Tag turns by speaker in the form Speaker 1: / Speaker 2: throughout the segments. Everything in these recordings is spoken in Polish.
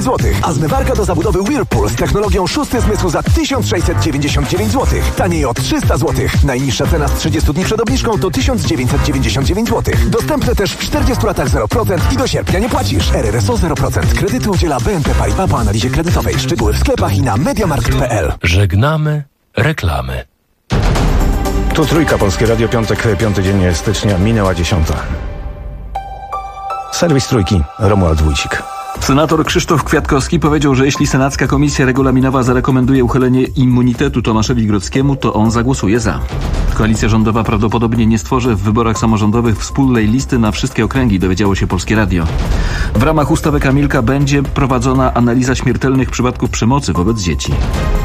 Speaker 1: zł, a zmywarka do zabudowy Whirlpool z technologią szósty zmysł za 1699 zł. Taniej o 300 zł. Najniższa cena z 30 dni przed obniżką to 1999 zł. Dostępne też w 40 latach 0% i do sierpnia nie płacisz. RRSO 0%. Kredyty udziela BNP Paribas po analizie kredytowej. Szczegóły w sklepach i na mediamarkt.pl.
Speaker 2: Żegnamy reklamy.
Speaker 3: Tu Trójka, Polskie Radio, piątek, 5 dzień stycznia, minęła 10. Serwis Trójki, Romuald Wójcik.
Speaker 4: Senator Krzysztof Kwiatkowski powiedział, że jeśli Senacka Komisja Regulaminowa zarekomenduje uchylenie immunitetu Tomaszowi Grodzkiemu, to on zagłosuje za. Koalicja rządowa prawdopodobnie nie stworzy w wyborach samorządowych wspólnej listy na wszystkie okręgi, dowiedziało się Polskie Radio. W ramach ustawy Kamilka będzie prowadzona analiza śmiertelnych przypadków przemocy wobec dzieci.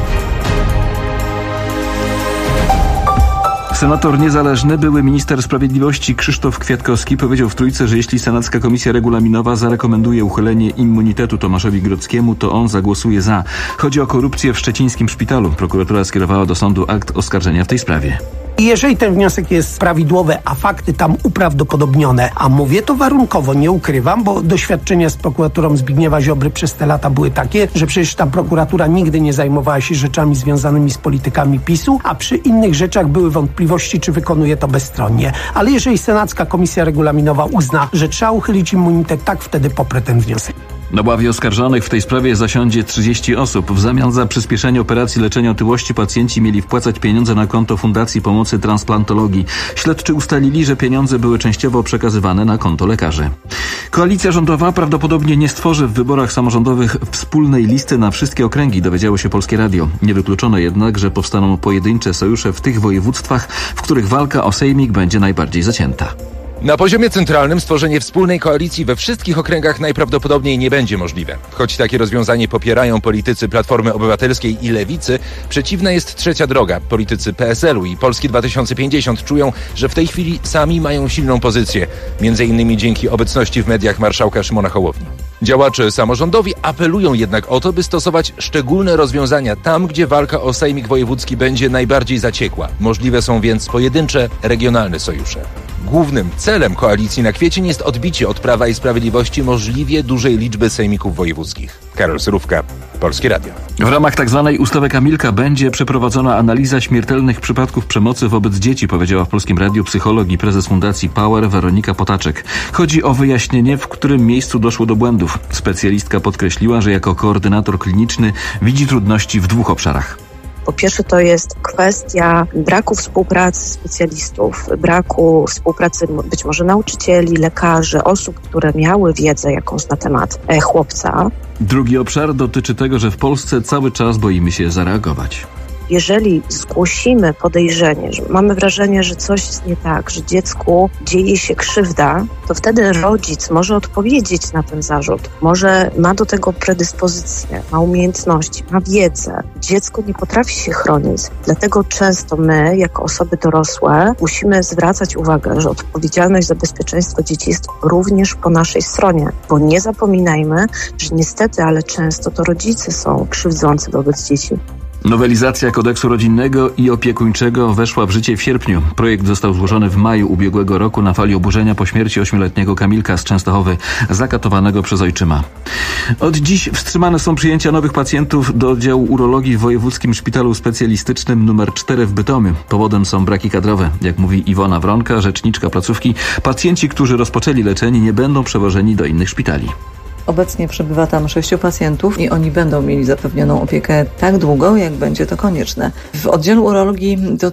Speaker 4: Senator niezależny, były minister sprawiedliwości Krzysztof Kwiatkowski powiedział w Trójce, że jeśli Senacka Komisja Regulaminowa zarekomenduje uchylenie immunitetu Tomaszowi Grodzkiemu, to on zagłosuje za. Chodzi o korupcję w szczecińskim szpitalu. Prokuratura skierowała do sądu akt oskarżenia w tej sprawie.
Speaker 5: Jeżeli ten wniosek jest prawidłowy, a fakty tam uprawdopodobnione, a mówię to warunkowo, nie ukrywam, bo doświadczenia z prokuraturą Zbigniewa Ziobry przez te lata były takie, że przecież ta prokuratura nigdy nie zajmowała się rzeczami związanymi z politykami PiS-u, a przy innych rzeczach były wątpliwości, czy wykonuje to bezstronnie. Ale jeżeli Senacka Komisja Regulaminowa uzna, że trzeba uchylić immunitet, tak wtedy poprę ten wniosek.
Speaker 4: Na ławie oskarżonych w tej sprawie zasiądzie 30 osób. W zamian za przyspieszenie operacji leczenia otyłości pacjenci mieli wpłacać pieniądze na konto Fundacji Pomocy Transplantologii. Śledczy ustalili, że pieniądze były częściowo przekazywane na konto lekarzy. Koalicja rządowa prawdopodobnie nie stworzy w wyborach samorządowych wspólnej listy na wszystkie okręgi, dowiedziało się Polskie Radio. Nie wykluczono jednak, że powstaną pojedyncze sojusze w tych województwach, w których walka o sejmik będzie najbardziej zacięta.
Speaker 2: Na poziomie centralnym stworzenie wspólnej koalicji we wszystkich okręgach najprawdopodobniej nie będzie możliwe. Choć takie rozwiązanie popierają politycy Platformy Obywatelskiej i Lewicy, przeciwna jest trzecia droga. Politycy PSL-u i Polski 2050 czują, że w tej chwili sami mają silną pozycję, między innymi dzięki obecności w mediach marszałka Szymona Hołowni. Działacze samorządowi apelują jednak o to, by stosować szczególne rozwiązania tam, gdzie walka o sejmik wojewódzki będzie najbardziej zaciekła. Możliwe są więc pojedyncze, regionalne sojusze. Głównym celem koalicji na kwiecień jest odbicie od Prawa i Sprawiedliwości możliwie dużej liczby sejmików wojewódzkich. Karol Surówka, Polskie Radio.
Speaker 4: W ramach tzw. ustawy Kamilka będzie przeprowadzona analiza śmiertelnych przypadków przemocy wobec dzieci, powiedziała w Polskim Radiu psycholog i prezes Fundacji Power Weronika Potaczek. Chodzi o wyjaśnienie, w którym miejscu doszło do błędów. Specjalistka podkreśliła, że jako koordynator kliniczny widzi trudności w dwóch obszarach.
Speaker 6: Po pierwsze to jest kwestia braku współpracy specjalistów, braku współpracy być może nauczycieli, lekarzy, osób, które miały wiedzę jakąś na temat chłopca.
Speaker 4: Drugi obszar dotyczy tego, że w Polsce cały czas boimy się zareagować.
Speaker 6: Jeżeli zgłosimy podejrzenie, że mamy wrażenie, że coś jest nie tak, że dziecku dzieje się krzywda, to wtedy rodzic może odpowiedzieć na ten zarzut. Może ma do tego predyspozycję, ma umiejętności, ma wiedzę. Dziecko nie potrafi się chronić. Dlatego często my, jako osoby dorosłe, musimy zwracać uwagę, że odpowiedzialność za bezpieczeństwo dzieci jest również po naszej stronie. Bo nie zapominajmy, że niestety, ale często to rodzice są krzywdzący wobec dzieci.
Speaker 4: Nowelizacja kodeksu rodzinnego i opiekuńczego weszła w życie w sierpniu. Projekt został złożony w maju ubiegłego roku na fali oburzenia po śmierci 8-letniego Kamilka z Częstochowy, zakatowanego przez ojczyma. Od dziś wstrzymane są przyjęcia nowych pacjentów do oddziału urologii w Wojewódzkim Szpitalu Specjalistycznym nr 4 w Bytomiu. Powodem są braki kadrowe. Jak mówi Iwona Wronka, rzeczniczka placówki, pacjenci, którzy rozpoczęli leczenie, nie będą przewożeni do innych szpitali.
Speaker 7: Obecnie przebywa tam 6 pacjentów i oni będą mieli zapewnioną opiekę tak długo, jak będzie to konieczne. W oddziale urologii do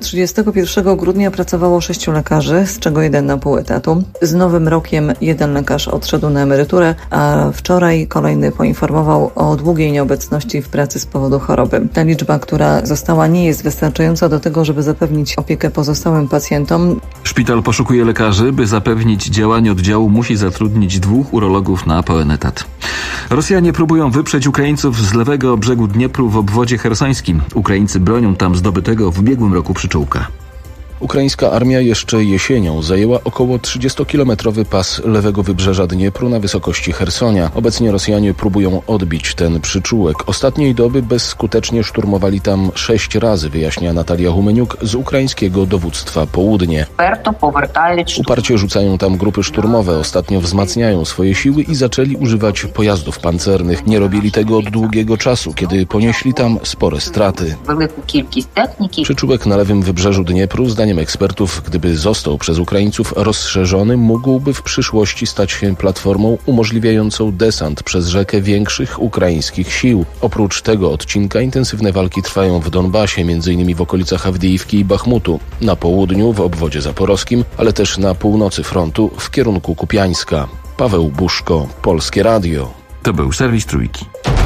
Speaker 7: 31 grudnia pracowało 6 lekarzy, z czego 1 na pół etatu. Z nowym rokiem 1 lekarz odszedł na emeryturę, a wczoraj kolejny poinformował o długiej nieobecności w pracy z powodu choroby. Ta liczba, która została, nie jest wystarczająca do tego, żeby zapewnić opiekę pozostałym pacjentom.
Speaker 4: Szpital poszukuje lekarzy. By zapewnić działanie oddziału, musi zatrudnić 2 urologów na pełen etat. Rosjanie próbują wyprzeć Ukraińców z lewego brzegu Dniepru w obwodzie chersońskim. Ukraińcy bronią tam zdobytego w ubiegłym roku przyczółka.
Speaker 8: Ukraińska armia jeszcze jesienią zajęła około 30-kilometrowy pas lewego wybrzeża Dniepru na wysokości Chersonia. Obecnie Rosjanie próbują odbić ten przyczółek. Ostatniej doby bezskutecznie szturmowali tam 6 razy, wyjaśnia Natalia Humeniuk z ukraińskiego dowództwa Południe. Uparcie rzucają tam grupy szturmowe, ostatnio wzmacniają swoje siły i zaczęli używać pojazdów pancernych. Nie robili tego od długiego czasu, kiedy ponieśli tam spore straty. Przyczółek na lewym wybrzeżu Dniepru, zdaniem ekspertów, gdyby został przez Ukraińców rozszerzony, mógłby w przyszłości stać się platformą umożliwiającą desant przez rzekę większych ukraińskich sił. Oprócz tego odcinka intensywne walki trwają w Donbasie, m.in. w okolicach Awdijiwki i Bachmutu, na południu w obwodzie zaporowskim, ale też na północy frontu w kierunku Kupiańska. Paweł Buszko, Polskie Radio.
Speaker 4: To był serwis Trójki.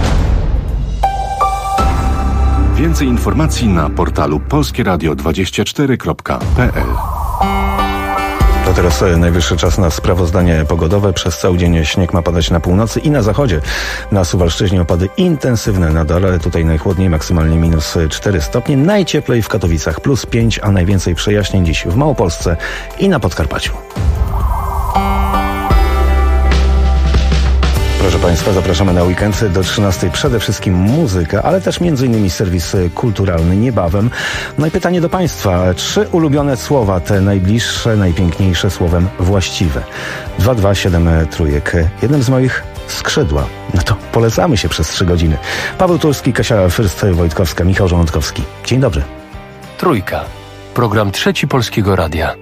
Speaker 9: Więcej informacji na portalu polskieradio24.pl.
Speaker 3: To teraz najwyższy czas na sprawozdanie pogodowe. Przez cały dzień śnieg ma padać na północy i na zachodzie. Na Suwalszczyźnie opady intensywne nadal. Tutaj najchłodniej, maksymalnie minus 4 stopnie. Najcieplej w Katowicach plus 5, a najwięcej przejaśnień dziś w Małopolsce i na Podkarpaciu. Proszę Państwa, zapraszamy na weekend do 13. Przede wszystkim muzyka, ale też m.in. serwis kulturalny niebawem. No i pytanie do Państwa. 3 ulubione słowa, te najbliższe, najpiękniejsze słowem właściwe. 227 jednym z moich skrzydła. No to polecamy się przez 3 godziny. Paweł Turski, Kasia Fürst-Wojtkowska, Michał Żołądkowski. Dzień dobry.
Speaker 10: Trójka. Program Trzeci Polskiego Radia.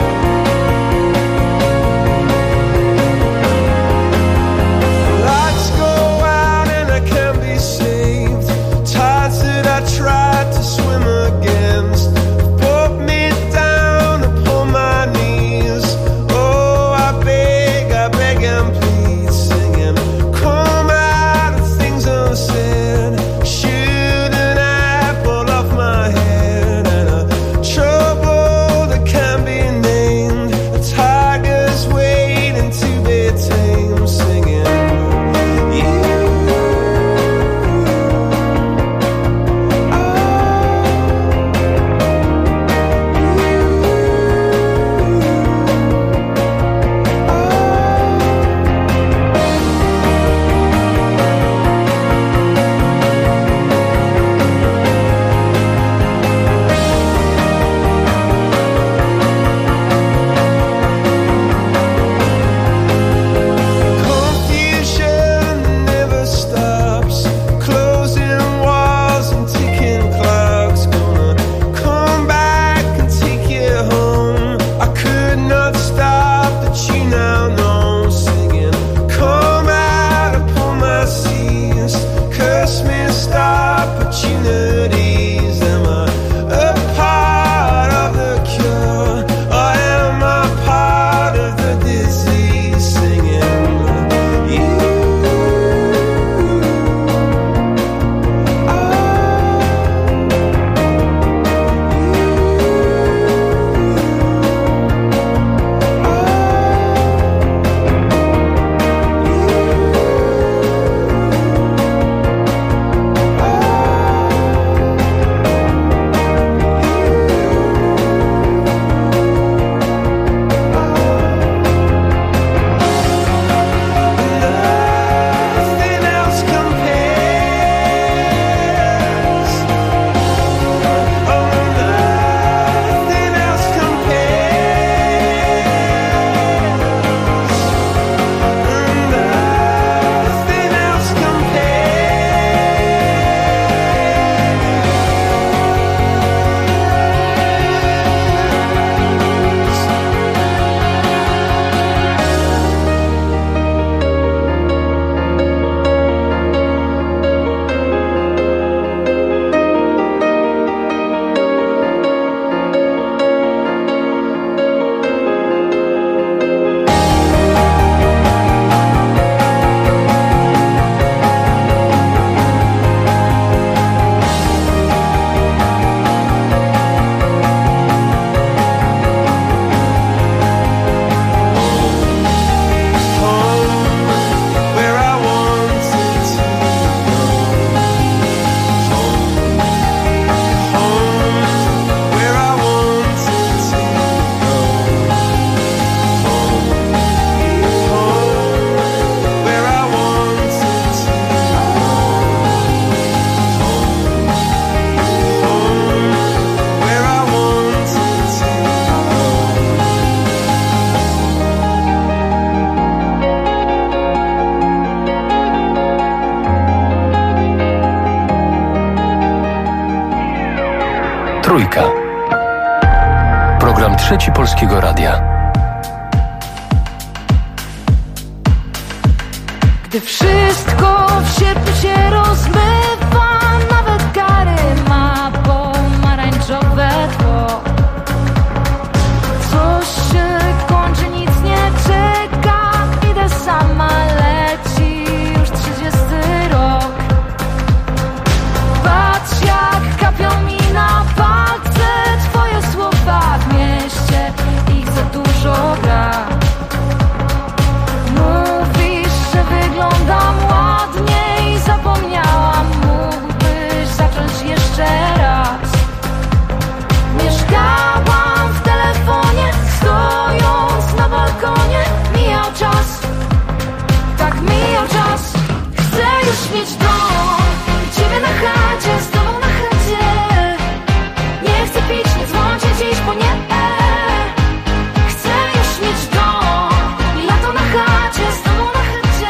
Speaker 11: Lights
Speaker 10: Trójka. Program Trzeci Polskiego Radia.
Speaker 11: Gdy wszystko w sierpniu się rozmywa, nawet Gary ma pomarańczowe tło. Coś się kończy, nic nie czeka, idę sama, leci już 30 rok. Patrz jak kapią mi na palce twoje słowa, w mieście ich za dużo gra. Wyglądam ładnie i zapomniałam, mógłbyś zacząć jeszcze raz. Mieszkałam w telefonie, stojąc na balkonie. Mijał czas, tak mijał czas. Chcę już mieć dom, ciebie na chacie, z tobą na chacie. Nie chcę pić, nie dzwonię dziś, bo nie. Chcę już mieć dom i lato na chacie, z tobą na chacie.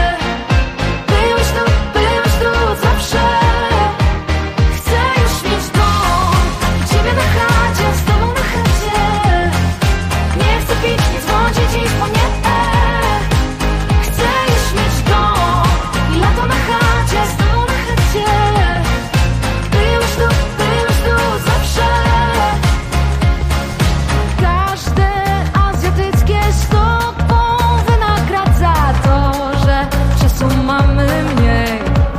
Speaker 11: Byłeś tu zawsze. Chcę już mieć dom, ciebie na chacie, z tobą na chacie. Nie chcę pić, nie dzwonię dziś, bo nie. Chcę już mieć dom i lato na chacie, z tobą na chacie. Byłeś tu zawsze. Każde azjatyckie z tobą wynagradza to, że czasu mamy mniej.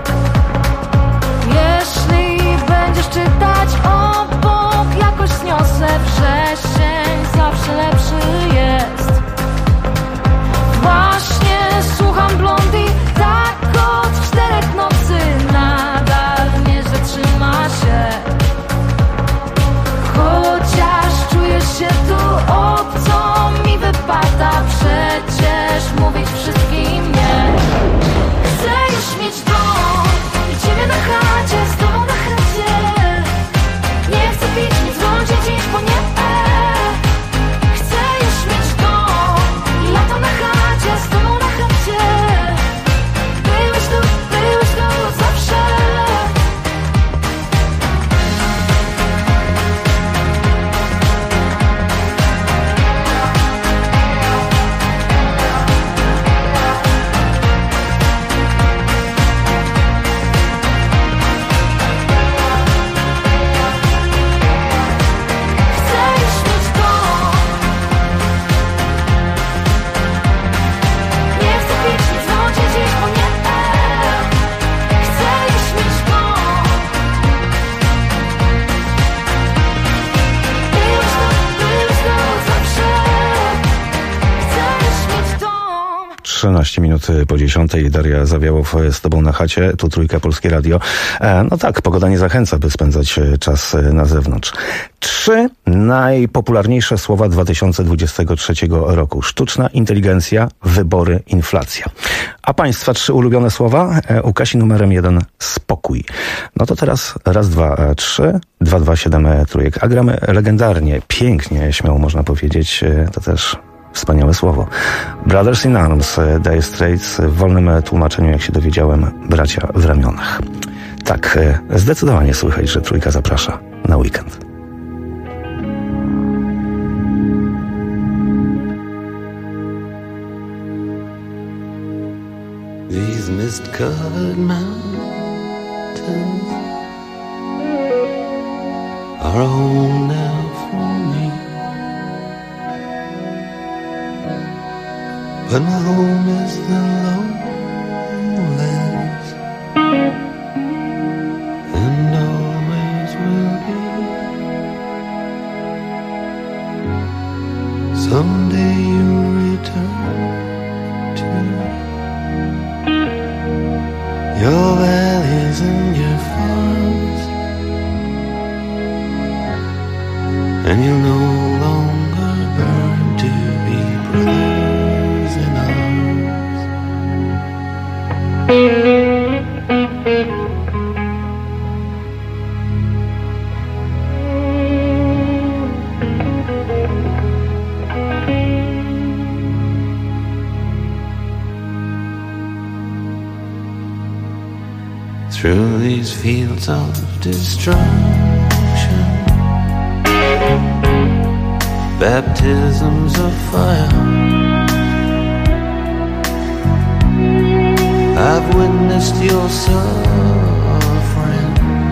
Speaker 11: Jeśli będziesz czytać obok, jakoś zniosę wrzesień, zawsze lepszy jest. Właśnie słucham Blondie, tak od 4 nocy, nadal nie zatrzyma się. Chociaż czuję się tu obco, mi wypada przecież mówić wszystkim nie. Chcę już mieć dom i ciebie na chacie, z tobą na chacie. Nie chcę pić, nie dzwonię dziś, bo nie. Chcę już mieć dom i lato na chacie, z tobą na chacie. Byłeś tu zawsze. Chcę już mieć dom. Nie chcę pić, nie dzwonię dziś, bo nie. Chcę już mieć dom. Byłeś tu zawsze. Chcę już mieć dom.
Speaker 3: 13 minut po 10. Daria Zawiałow z tobą na chacie. Tu Trójka, Polskie Radio. No tak, pogoda nie zachęca, by spędzać czas na zewnątrz. 3 najpopularniejsze słowa 2023 roku. Sztuczna inteligencja, wybory, inflacja. A państwa 3 ulubione słowa? U Kasi numerem 1 spokój. No to teraz raz, dwa, 3, 2, 2, 7 trójek. A gramy legendarnie, pięknie, śmiało można powiedzieć. To też wspaniałe słowo. Brothers in Arms, Dire Straits, w wolnym tłumaczeniu, jak się dowiedziałem, bracia w ramionach. Tak, zdecydowanie słychać, że Trójka zaprasza na weekend.
Speaker 12: These mist-covered mountains are home now for me. But my home is the lowlands, and always will be. Someday you'll return to your valleys and your farms, and you'll no longer burn to be brothers in arms. Through these fields of destruction, baptisms of fire. I've witnessed your suffering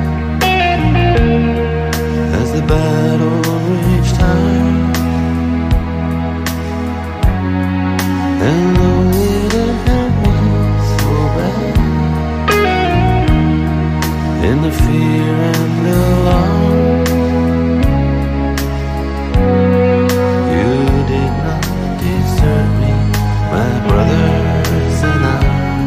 Speaker 12: as the battle raged high, and though it had hurt me so bad, in the fear and alarm, you did not desert me, my brothers and I.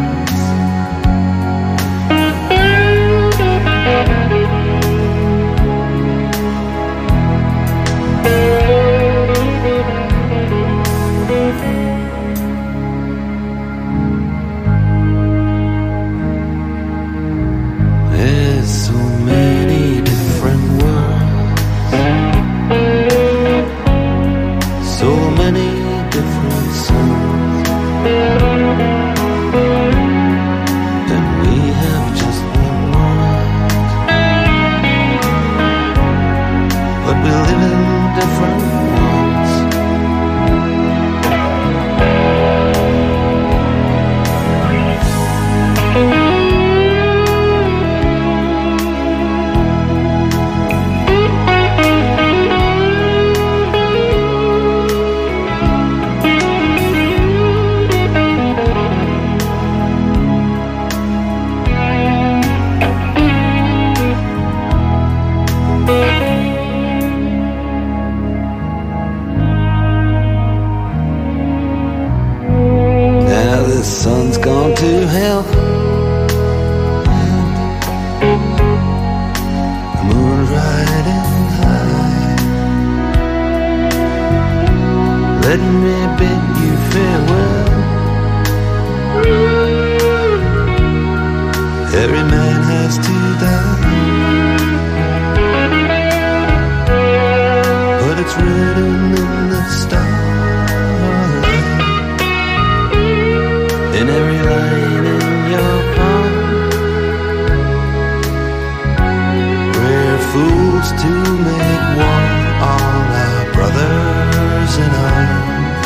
Speaker 12: Let me bid you farewell. Every man has to die, but it's written in the stars, in every line in your palm. We're fools to make war on our brothers in arms.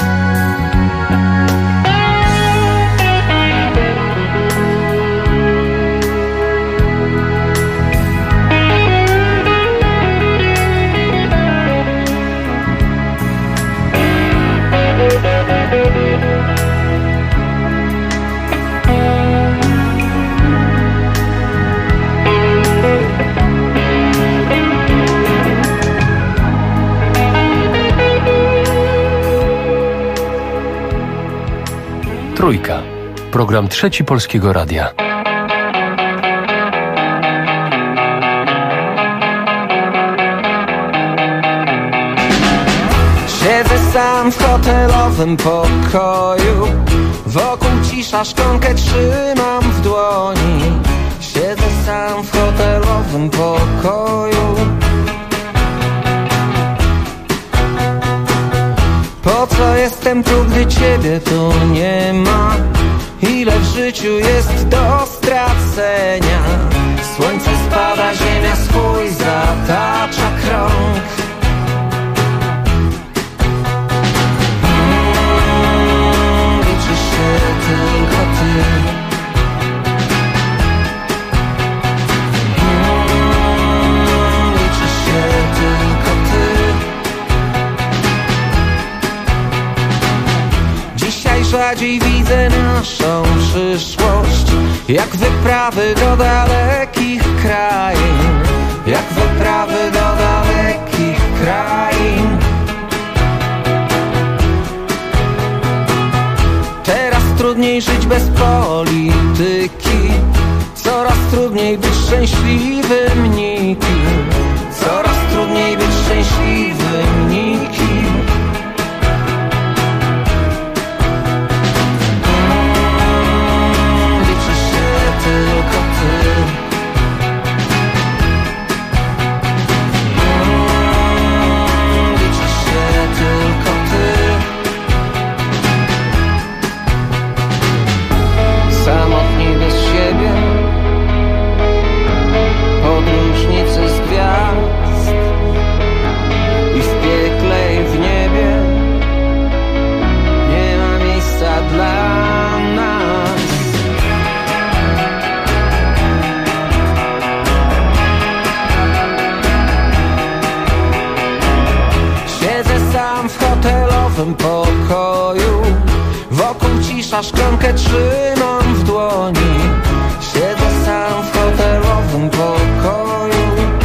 Speaker 10: Trójka. Program Trzeci Polskiego Radia.
Speaker 13: Siedzę sam w hotelowym pokoju, wokół cisza, szklankę trzymam w dłoni. Siedzę sam w hotelowym pokoju. Po co jestem tu, gdy ciebie tu nie ma? Ile w życiu jest do stracenia? Słońce spada, ziemia swój zatacza krąg. Liczysz się tylko ty. Liczysz się tylko ty. Dzisiaj rzadziej widzę naszą przyszłość, jak wyprawy do dalekich krain, jak wyprawy do dalekich krain. Teraz trudniej żyć bez polityki, coraz trudniej być szczęśliwym nikim, coraz trudniej być szczęśliwym nikim. Tylko ty. Liczysz się tylko ty. Samotni bez siebie, podróżnicy z gwiazd, hotelowym pokoju. Wokół cisza, szklankę trzymam w dłoni. Siedzę sam w hotelowym pokoju.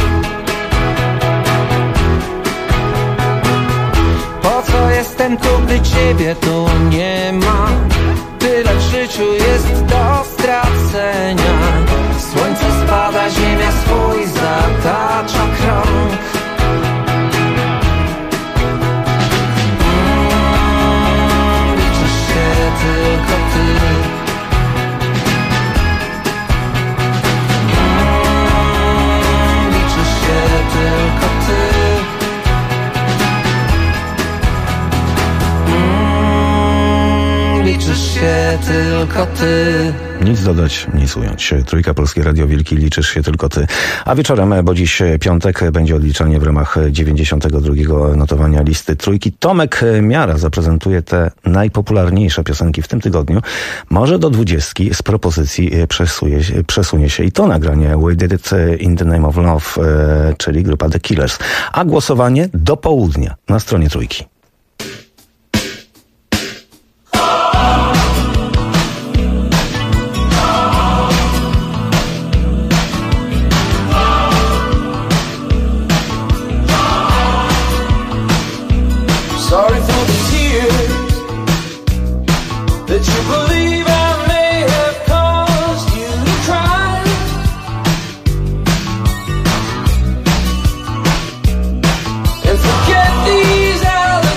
Speaker 13: Po co jestem tu, gdy ciebie tu nie ma? Tyle w życiu jest do stracenia. Słońce spada, ziemia swój zatacza krąg. Liczysz się tylko ty. Liczysz się tylko ty. Liczysz się tylko ty.
Speaker 3: Nic dodać, nic ująć. Trójka, Polskie Radio, Wilki, liczysz się tylko ty. A wieczorem, bo dziś piątek, będzie odliczanie w ramach 92. notowania listy Trójki. Tomek Miara zaprezentuje te najpopularniejsze piosenki w tym tygodniu. Może do 20 z propozycji przesunie się i to nagranie We Did It in the Name of Love, czyli grupa The Killers. A głosowanie do południa na stronie Trójki.
Speaker 13: Sorry for the tears that you believe I may have caused you to cry. And forget these allegations.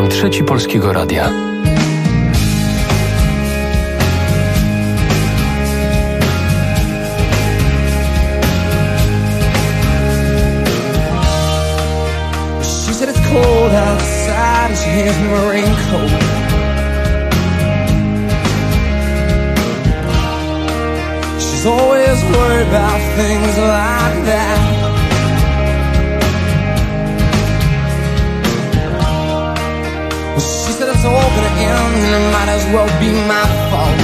Speaker 10: Program Trzeci Polskiego Radia.
Speaker 13: She said it's cold outside and she hands me a raincoat. She's always worried about things like that. She said it's all gonna end and it might as well be my fault.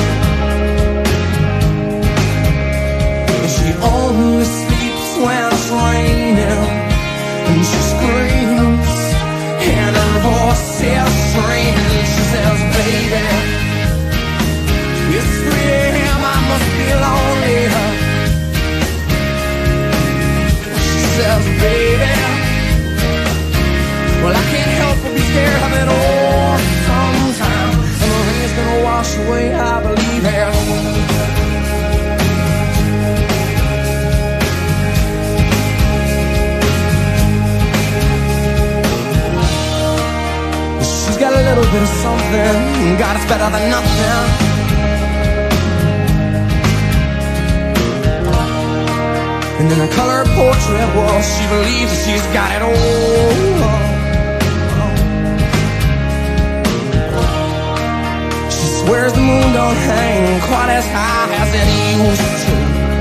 Speaker 13: And she only sleeps when it's raining, and she screams and her voice is strange. She says, baby, it's 3 a.m., I must be lonely. She says, baby, well, I can't help but be scared of it all sometimes. And the rain's gonna wash away, I believe it. She's got a little bit of something, God, it's better than nothing. And in a color portrait, well, she believes that she's got it all. Where's the moon don't hang quite as high as it used to.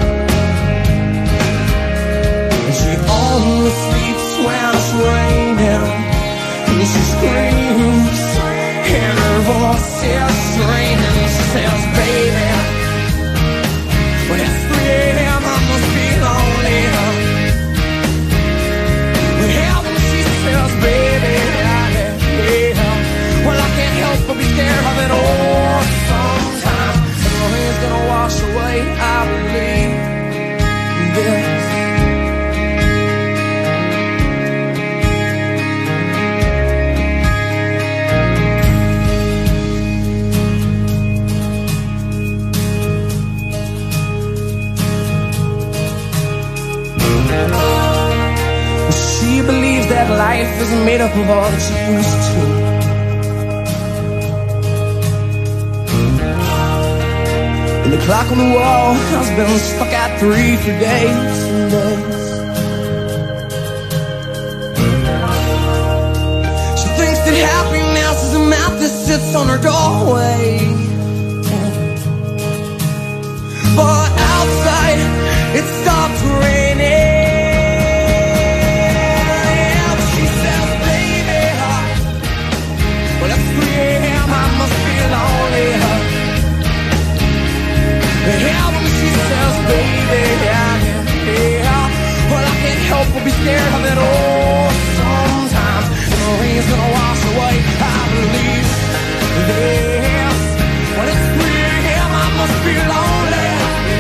Speaker 13: And she only sleeps when it's raining, and she screams and her voice is straining. She says, baby, when it's 3 a.m. I must be lonely. But heaven, she says, baby, well, I can't help but be scared of it all. Gonna wash away, I believe this. She believes that life is made up of all that she used to. And the clock on the wall has been stuck at 3 for days and days. She thinks that happiness is a map that sits on her doorway. But outside, it stopped raining. And she says, baby, well, it's 3 a.m., I must be lonely. Yeah, when she says, baby, yeah, well, I can't help but be scared of it all sometimes. And the rain's gonna wash away, I believe this. When it's 3 a.m., I must be lonely.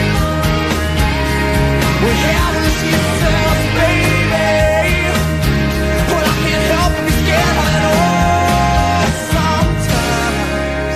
Speaker 13: Well, yeah, when she says, baby, well, I can't help but be scared of it all sometimes.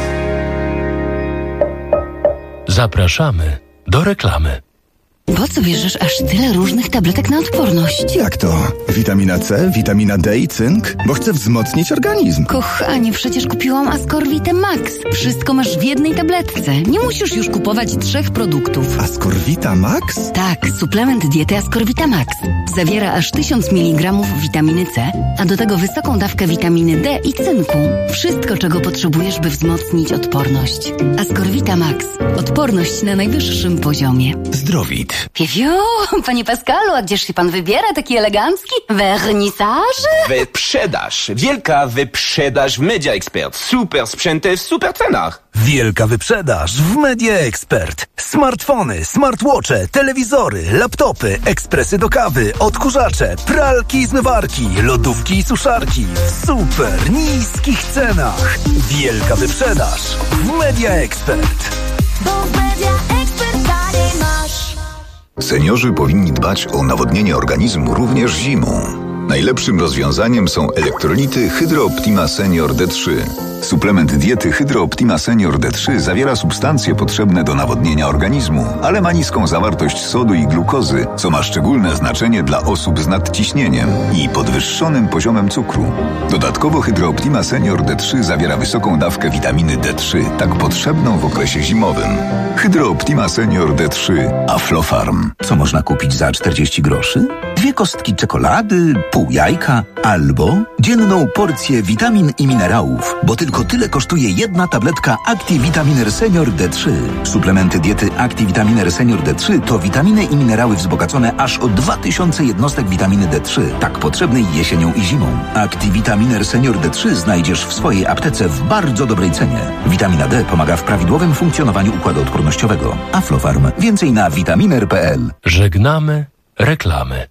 Speaker 10: Zapraszamy do reklamy.
Speaker 14: Po co bierzesz aż tyle różnych tabletek na odporność?
Speaker 15: Jak to? Witamina C, witamina D i cynk? Bo chcę wzmocnić organizm.
Speaker 14: Kochanie, przecież kupiłam Ascorvitę Max. Wszystko masz w jednej tabletce. Nie musisz już kupować 3 produktów.
Speaker 15: Ascorvita Max?
Speaker 14: Tak, suplement diety Ascorvita Max. Zawiera aż 1000 mg witaminy C, a do tego wysoką dawkę witaminy D i cynku. Wszystko, czego potrzebujesz, by wzmocnić odporność. Ascorvita Max. Odporność na najwyższym poziomie.
Speaker 15: Zdrowit.
Speaker 14: Piewiu, panie Pascalu, a gdzież się pan wybiera, taki elegancki? Wernisaż?
Speaker 16: Wyprzedaż. Wielka wyprzedaż w Media Expert. Super sprzęty w super cenach.
Speaker 17: Wielka wyprzedaż w Media Expert. Smartfony, smartwatche, telewizory, laptopy, ekspresy do kawy, odkurzacze, pralki i zmywarki, lodówki i suszarki w super niskich cenach. Wielka wyprzedaż w Media Expert.
Speaker 11: Bo w Media Expert taniej masz.
Speaker 18: Seniorzy powinni dbać o nawodnienie organizmu również zimą. Najlepszym rozwiązaniem są elektrolity Hydro Optima Senior D3. Suplement diety Hydro Optima Senior D3 zawiera substancje potrzebne do nawodnienia organizmu, ale ma niską zawartość sodu i glukozy, co ma szczególne znaczenie dla osób z nadciśnieniem i podwyższonym poziomem cukru. Dodatkowo Hydro Optima Senior D3 zawiera wysoką dawkę witaminy D3, tak potrzebną w okresie zimowym. Hydro Optima Senior D3 Aflofarm.
Speaker 19: Co można kupić za 40 groszy? 2 kostki czekolady, pół jajka albo dzienną porcję witamin i minerałów, bo tylko tyle kosztuje jedna tabletka ActiVitaminer Senior D3. Suplementy diety ActiVitaminer Senior D3 to witaminy i minerały wzbogacone aż o 2000 jednostek witaminy D3, tak potrzebnej jesienią i zimą. ActiVitaminer Senior D3 znajdziesz w swojej aptece w bardzo dobrej cenie. Witamina D pomaga w prawidłowym funkcjonowaniu układu odpornościowego. Aflofarm. Więcej na vitaminer.pl.
Speaker 10: Żegnamy reklamy.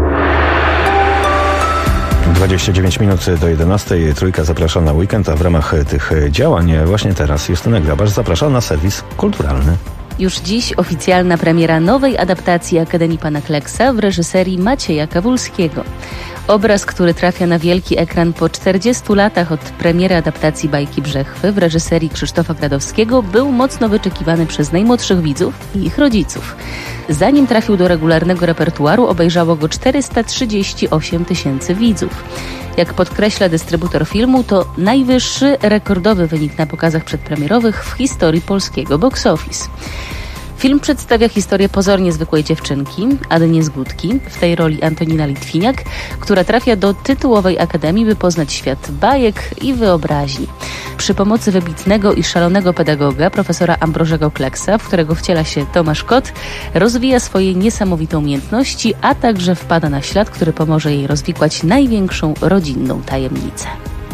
Speaker 3: 29 minut do 11. Trójka zaprasza na weekend, a w ramach tych działań właśnie teraz Justyna Grabarz zaprasza na serwis kulturalny.
Speaker 20: Już dziś oficjalna premiera nowej adaptacji Akademii Pana Kleksa w reżyserii Macieja Kawulskiego. Obraz, który trafia na wielki ekran po 40 latach od premiery adaptacji Bajki Brzechwy w reżyserii Krzysztofa Gradowskiego, był mocno wyczekiwany przez najmłodszych widzów i ich rodziców. Zanim trafił do regularnego repertuaru, obejrzało go 438 000 widzów. Jak podkreśla dystrybutor filmu, to najwyższy rekordowy wynik na pokazach przedpremierowych w historii polskiego box office. Film przedstawia historię pozornie zwykłej dziewczynki, Ady Niezgódki, w tej roli Antonina Litwiniak, która trafia do tytułowej akademii, by poznać świat bajek i wyobraźni. Przy pomocy wybitnego i szalonego pedagoga, profesora Ambrożego Kleksa, w którego wciela się Tomasz Kot, rozwija swoje niesamowite umiejętności, a także wpada na ślad, który pomoże jej rozwikłać największą rodzinną tajemnicę.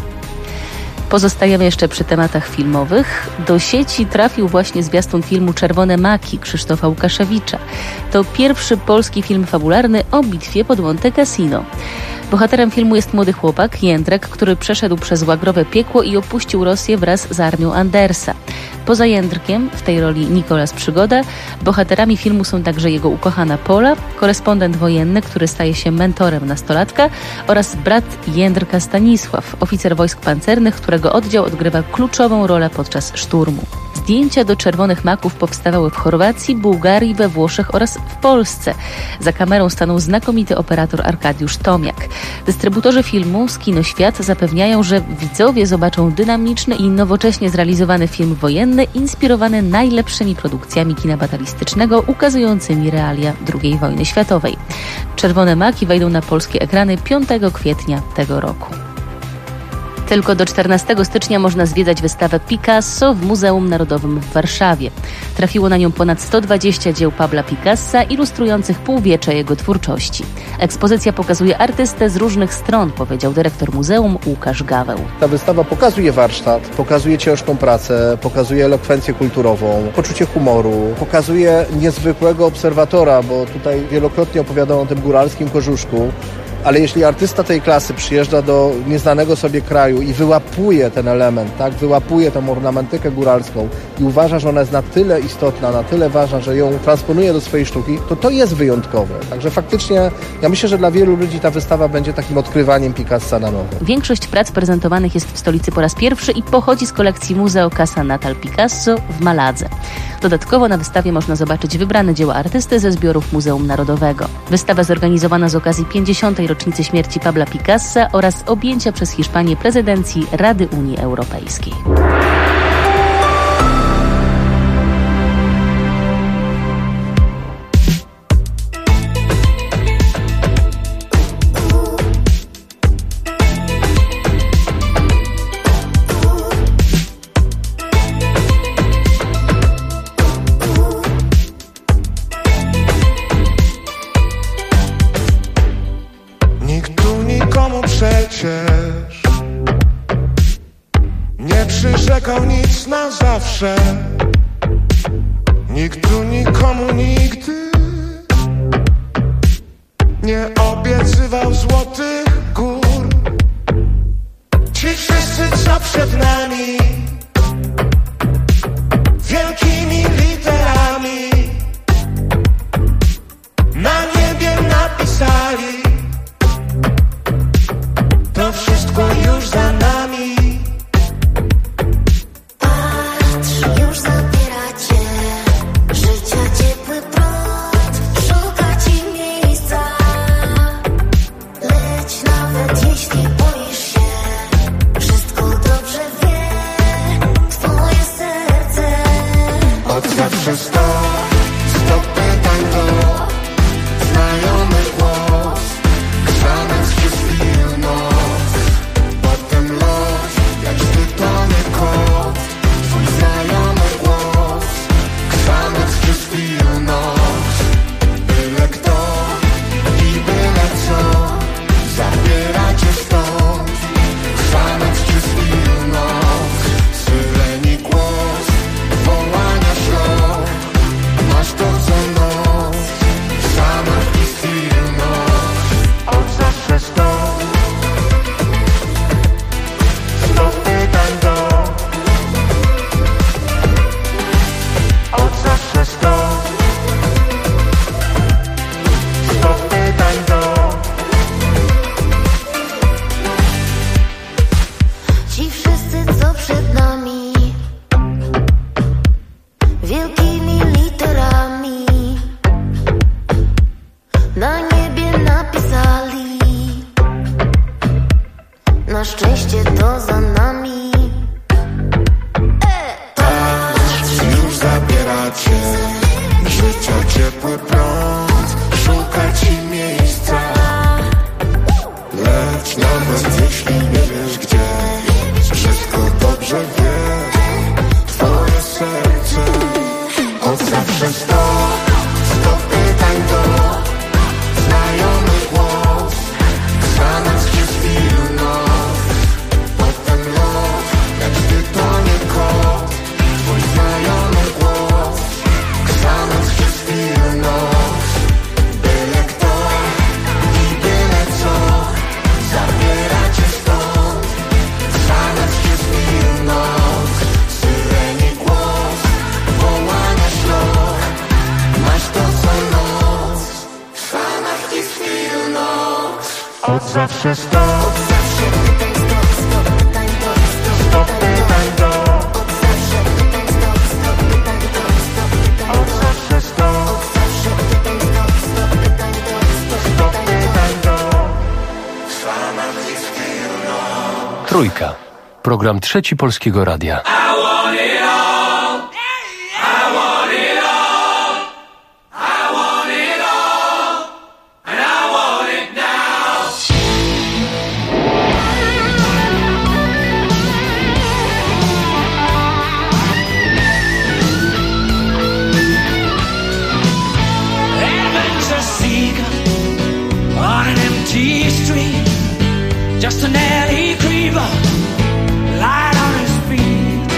Speaker 20: Pozostajemy jeszcze przy tematach filmowych. Do sieci trafił właśnie zwiastun filmu Czerwone Maki Krzysztofa Łukaszewicza. To pierwszy polski film fabularny o bitwie pod Monte Cassino. Bohaterem filmu jest młody chłopak, Jędrek, który przeszedł przez łagrowe piekło i opuścił Rosję wraz z armią Andersa. Poza Jędrkiem, w tej roli Nikolas Przygoda, bohaterami filmu są także jego ukochana Pola, korespondent wojenny, który staje się mentorem nastolatka, oraz brat Jędrka Stanisław, oficer wojsk pancernych, którego oddział odgrywa kluczową rolę podczas szturmu. Zdjęcia do Czerwonych Maków powstawały w Chorwacji, Bułgarii, we Włoszech oraz w Polsce. Za kamerą stanął znakomity operator Arkadiusz Tomiak. Dystrybutorzy filmu z Kinoświat zapewniają, że widzowie zobaczą dynamiczny i nowocześnie zrealizowany film wojenny, inspirowany najlepszymi produkcjami kina batalistycznego ukazującymi realia II wojny światowej. Czerwone Maki wejdą na polskie ekrany 5 kwietnia tego roku. Tylko do 14 stycznia można zwiedzać wystawę Picasso w Muzeum Narodowym w Warszawie. Trafiło na nią ponad 120 dzieł Pabla Picassa, ilustrujących półwiecze jego twórczości. Ekspozycja pokazuje artystę z różnych stron, powiedział dyrektor muzeum Łukasz Gaweł.
Speaker 21: Ta wystawa pokazuje warsztat, pokazuje ciężką pracę, pokazuje elokwencję kulturową, poczucie humoru, pokazuje niezwykłego obserwatora, bo tutaj wielokrotnie opowiadał o tym góralskim kożuszku. Ale jeśli artysta tej klasy przyjeżdża do nieznanego sobie kraju i wyłapuje ten element, tak, wyłapuje tę ornamentykę góralską i uważa, że ona jest na tyle istotna, na tyle ważna, że ją transponuje do swojej sztuki, to jest wyjątkowe. Także faktycznie ja myślę, że dla wielu ludzi ta wystawa będzie takim odkrywaniem Picassa na nowo.
Speaker 20: Większość prac prezentowanych jest w stolicy po raz pierwszy i pochodzi z kolekcji Museo Casa Natal Picasso w Maladze. Dodatkowo na wystawie można zobaczyć wybrane dzieła artysty ze zbiorów Muzeum Narodowego. Wystawa zorganizowana z okazji 50. rocznicy śmierci Pabla Picassa oraz objęcia przez Hiszpanię prezydencji Rady Unii Europejskiej.
Speaker 22: Nie przyrzekał nic na zawsze. Nikt tu nikomu nigdy nie obiecywał złotych gór. Ci wszyscy co przed nami wielkimi literami na niebie napisali Od zawsze sto pytań do znajomy głos. Za nas przez chwilę noc, potem los, lecz gdy to nie kot. Twój znajomy głos. Za nas przez chwilę noc, byle kto i byle co zabiera cię stąd. Za nas przez chwilę noc, syrenie głos, wołania szlok. Masz to co noc, w fanach i chwilę noc. Od zawsze stop, stop pytań do. Od zawsze stop, stop pytań do. W fanach i chwilę noc.
Speaker 10: Trójka. Program Trzeci Polskiego Radia.
Speaker 1: Adventure seeker on an empty street, just an alley creeper, light on his feet.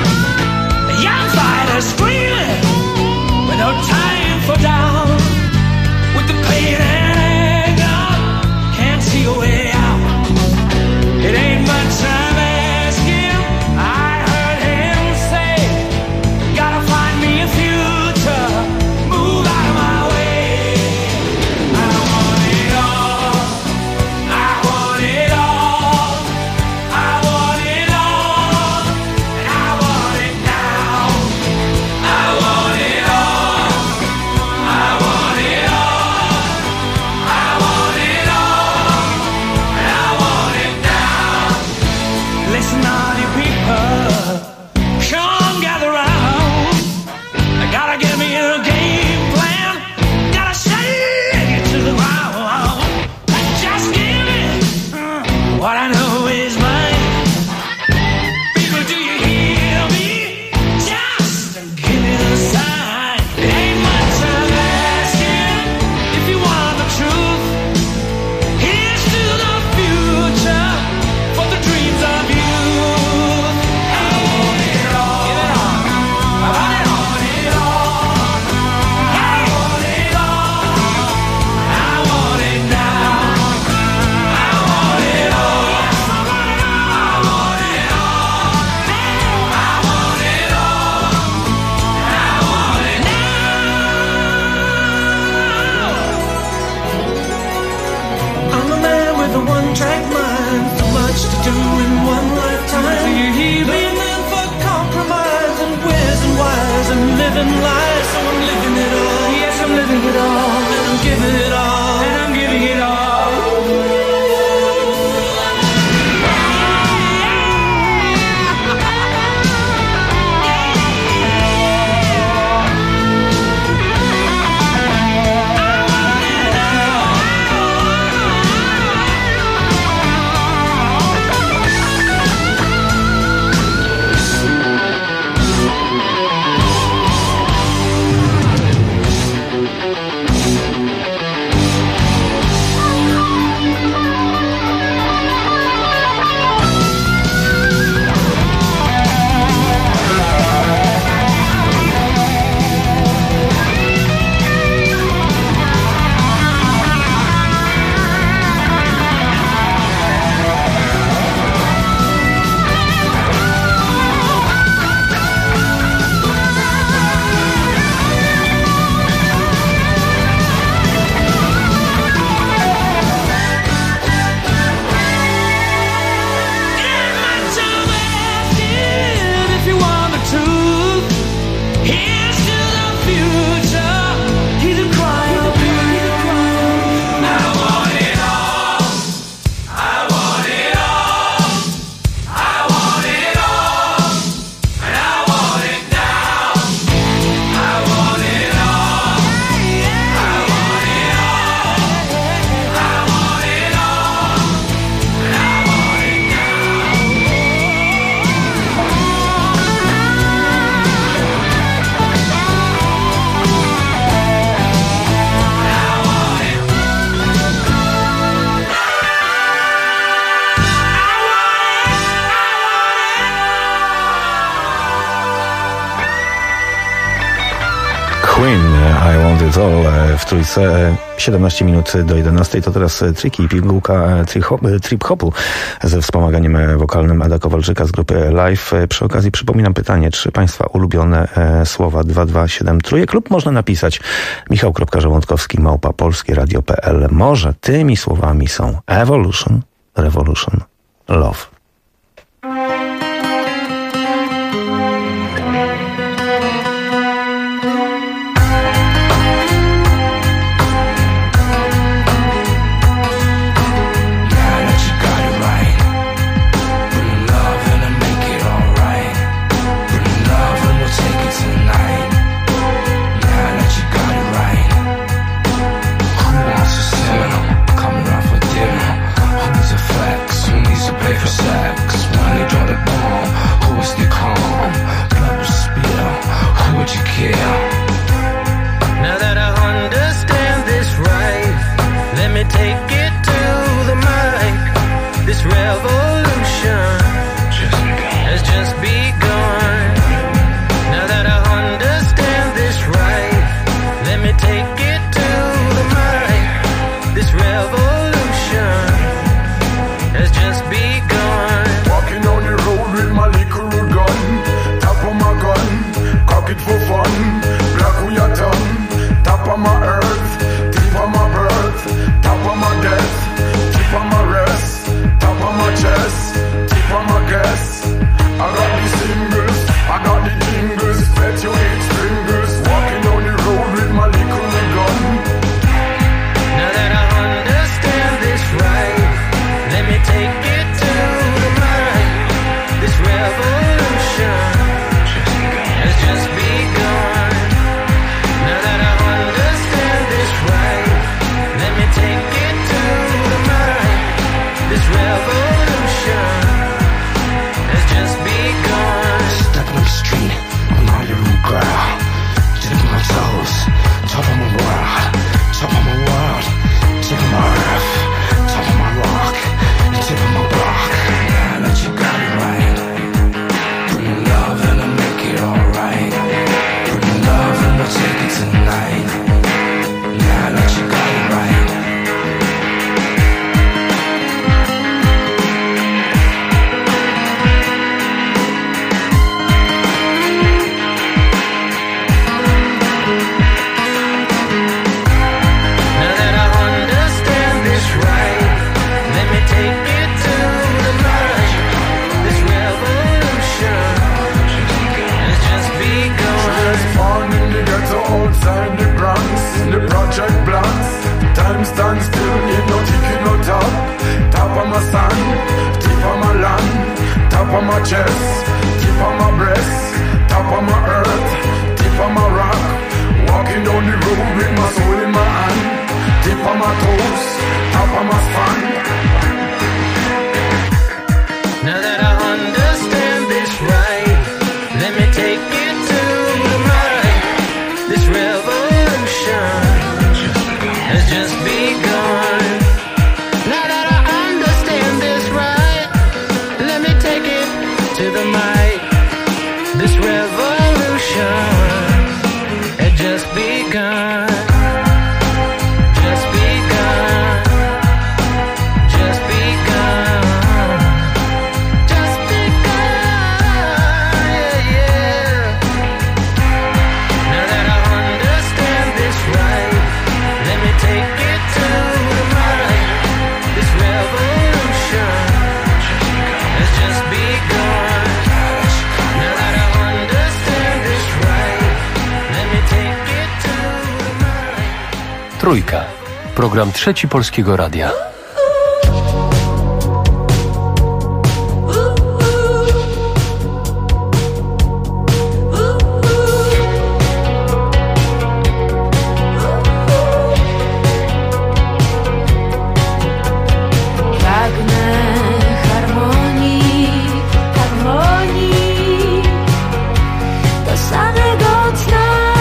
Speaker 1: A young fighter screaming with no time for doubt, with the pain and anger, can't see a way out. It ain't much I'm asking, I heard him say, gotta find me a future, move out of my way. I want it all, I want it all, I want it all, and I want it now. I want it all, I want it all, I want it all, and I want it now. Listen, all you people, come gather round. I gotta get me a game plan, gotta shake it to the ground. Just give me what I know is mine. People, do you hear me? Just give me the sign. It ain't much I'm asking if you want the truth. Here's to the future for the dreams of youth. I want it all. Give it all. I want it all. I want it all. I want it now. I want it all. I want it all. I want it all. I want it now. I'm a man with a one-track mind, so much to do in one lifetime. Living for compromise and where's and why's and living lies. So I'm living it all. Yes, I'm living it all. And I'm giving it all. And I'm giving it all.
Speaker 3: Queen, I Want It All w trójce. 17 minut do 11. To teraz Tricky, pigułka trip-hopu ze wspomaganiem wokalnym Ada Kowalczyka z grupy Live. Przy okazji przypominam pytanie, czy Państwa ulubione słowa 2273 lub można napisać michał.żołądkowski@polskieradio.pl. Może tymi słowami są Evolution, Revolution, Love.
Speaker 10: Trójka. Program Trzeci Polskiego Radia.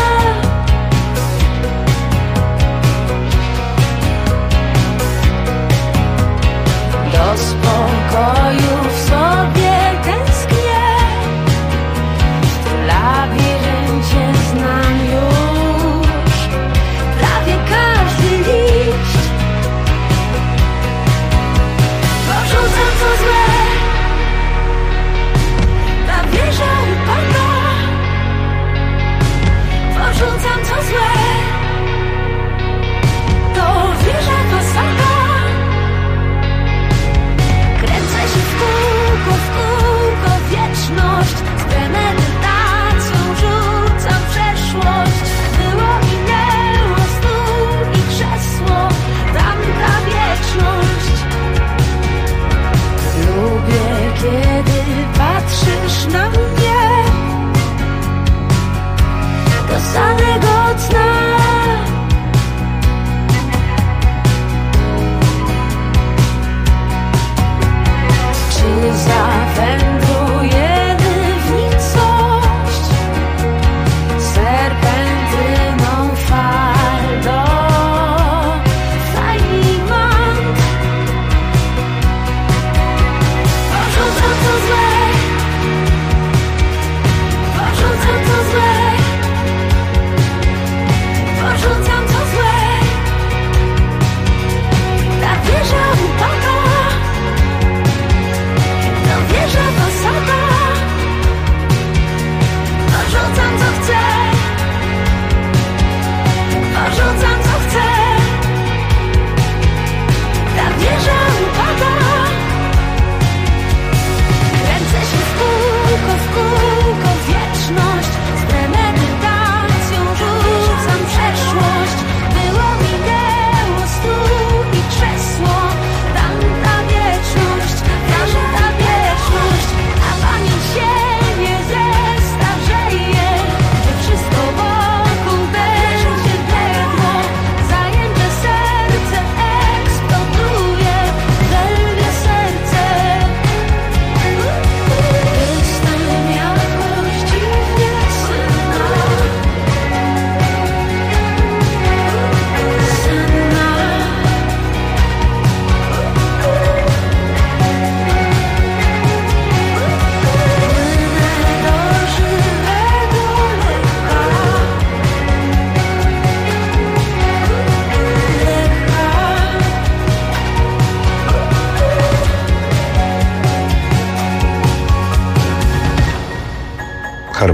Speaker 11: Do samego dna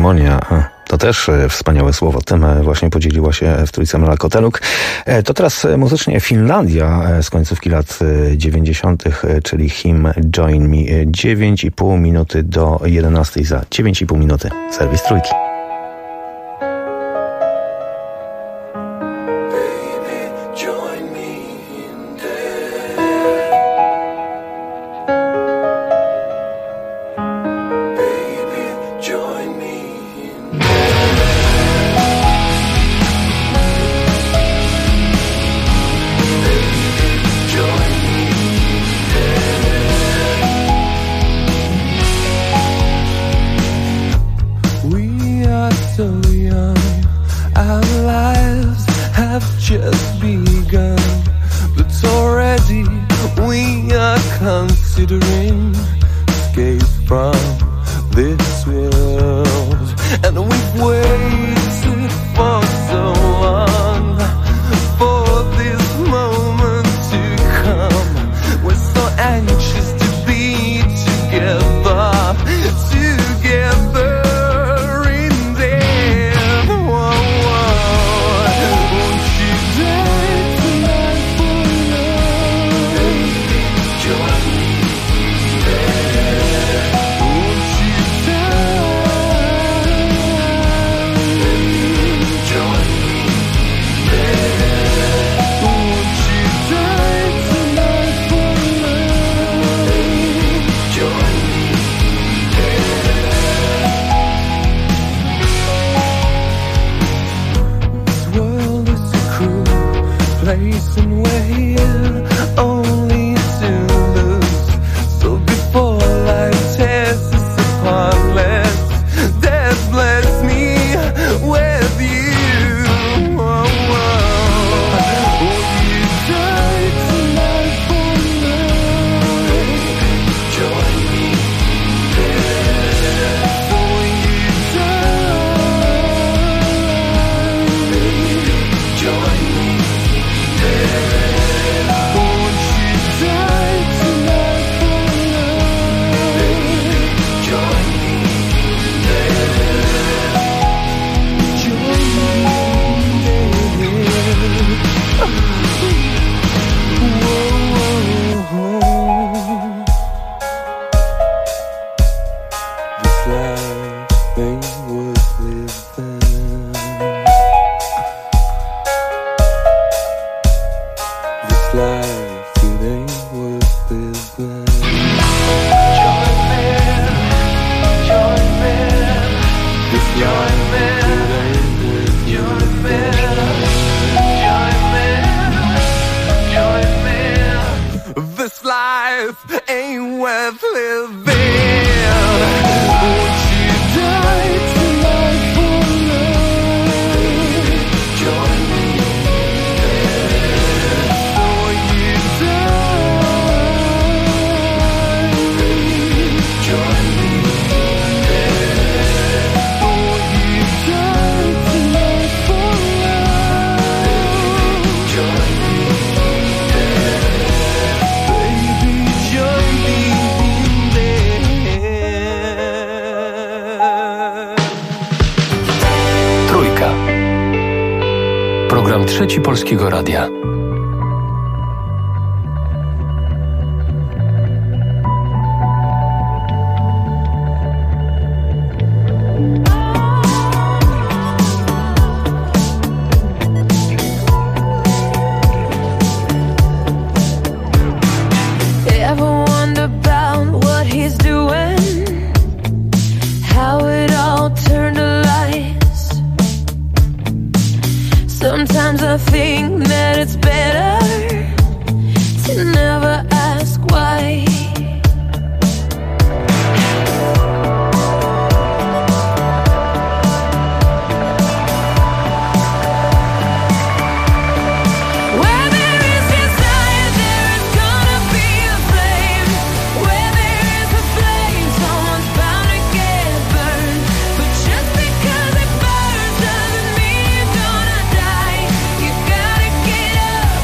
Speaker 3: Filharmonia. To też wspaniałe słowo. Tym właśnie podzieliła się w Trójce Melakoteluk. To teraz muzycznie Finlandia z końcówki lat 90., czyli hymn Join Me. 9,5 minuty do 11. Za 9,5 minuty. Serwis Trójki.
Speaker 10: Program Trzeci Polskiego Radia.
Speaker 11: Sometimes I think that it's better to never ask why. Where there is desire, there is gonna be a flame. Where there is a flame, someone's bound to get burned. But just because it burns doesn't mean you're gonna die. You gotta get up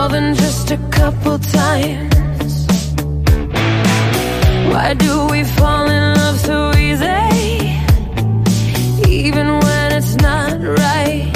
Speaker 11: more than just a couple times. Why do we fall in love so easy, even when it's not right?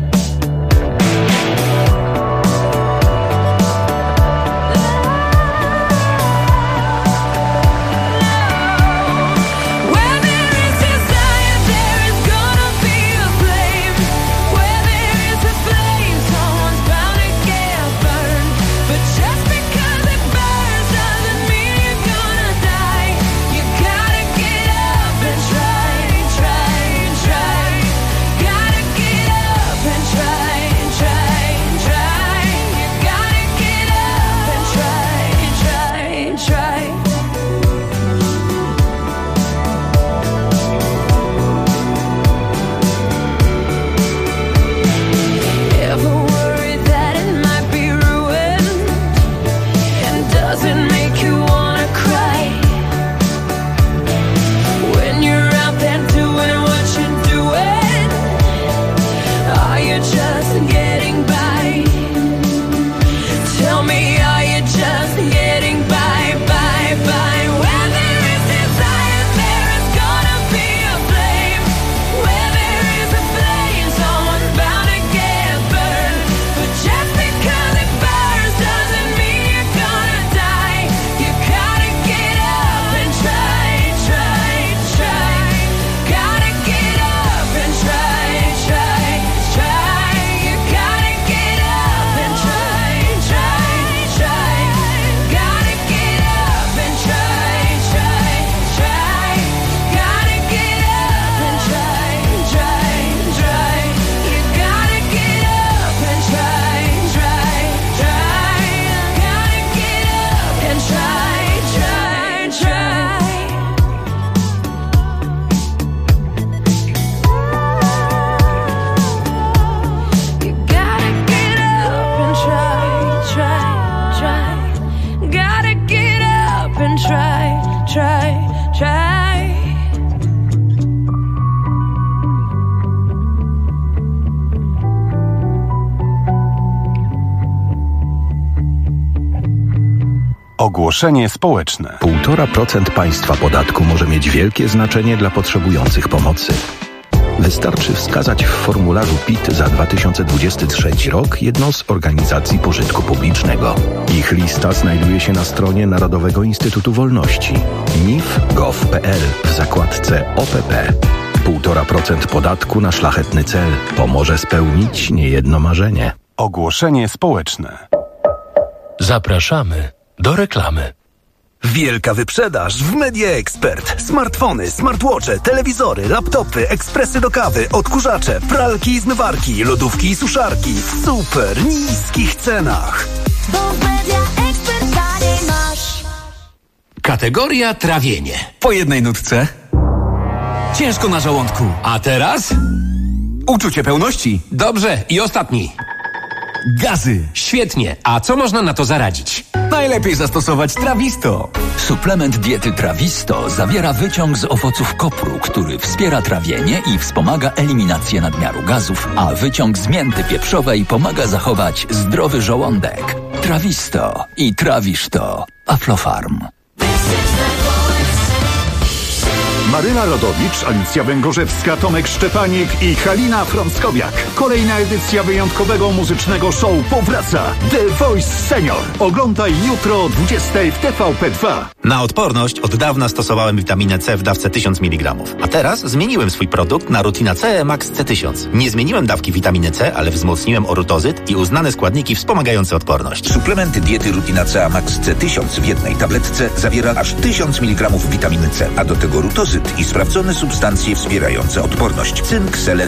Speaker 9: Ogłoszenie społeczne.
Speaker 19: 1,5% państwa podatku może mieć wielkie znaczenie dla potrzebujących pomocy. Wystarczy wskazać w formularzu PIT za 2023 rok jedną z organizacji pożytku publicznego. Ich lista znajduje się na stronie Narodowego Instytutu Wolności nif.gov.pl w zakładce OPP. 1,5% podatku na szlachetny cel pomoże spełnić niejedno marzenie.
Speaker 9: Ogłoszenie społeczne.
Speaker 10: Zapraszamy do reklamy.
Speaker 17: Wielka wyprzedaż w Media Expert. Smartfony, smartwatche, telewizory, laptopy, ekspresy do kawy, odkurzacze, pralki i zmywarki, lodówki i suszarki w super niskich cenach.
Speaker 11: Bo w Media Expert taniej masz.
Speaker 2: Kategoria trawienie.
Speaker 5: Po jednej nutce. Ciężko na żołądku.
Speaker 2: A teraz?
Speaker 5: Uczucie pełności.
Speaker 2: Dobrze, i ostatni.
Speaker 5: Gazy.
Speaker 2: Świetnie. A co można na to zaradzić?
Speaker 5: Najlepiej zastosować Trawisto.
Speaker 23: Suplement diety Trawisto zawiera wyciąg z owoców kopru, który wspiera trawienie i wspomaga eliminację nadmiaru gazów, a wyciąg z mięty pieprzowej pomaga zachować zdrowy żołądek. Trawisto i trawisz to. Aflofarm.
Speaker 24: Maryla Rodowicz, Alicja Węgorzewska, Tomek Szczepanik i Halina Frąckowiak. Kolejna edycja wyjątkowego muzycznego show powraca. The Voice Senior. Oglądaj jutro o 20:00 w TVP2.
Speaker 25: Na odporność od dawna stosowałem witaminę C w dawce 1000 mg. A teraz zmieniłem swój produkt na Rutina C Max C1000. Nie zmieniłem dawki witaminy C, ale wzmocniłem orutozyt i uznane składniki wspomagające odporność.
Speaker 19: Suplementy diety Rutina C Max C1000 w jednej tabletce zawiera aż 1000 mg witaminy C, a do tego rutozyt i sprawdzone substancje wspierające odporność. Cynk, seler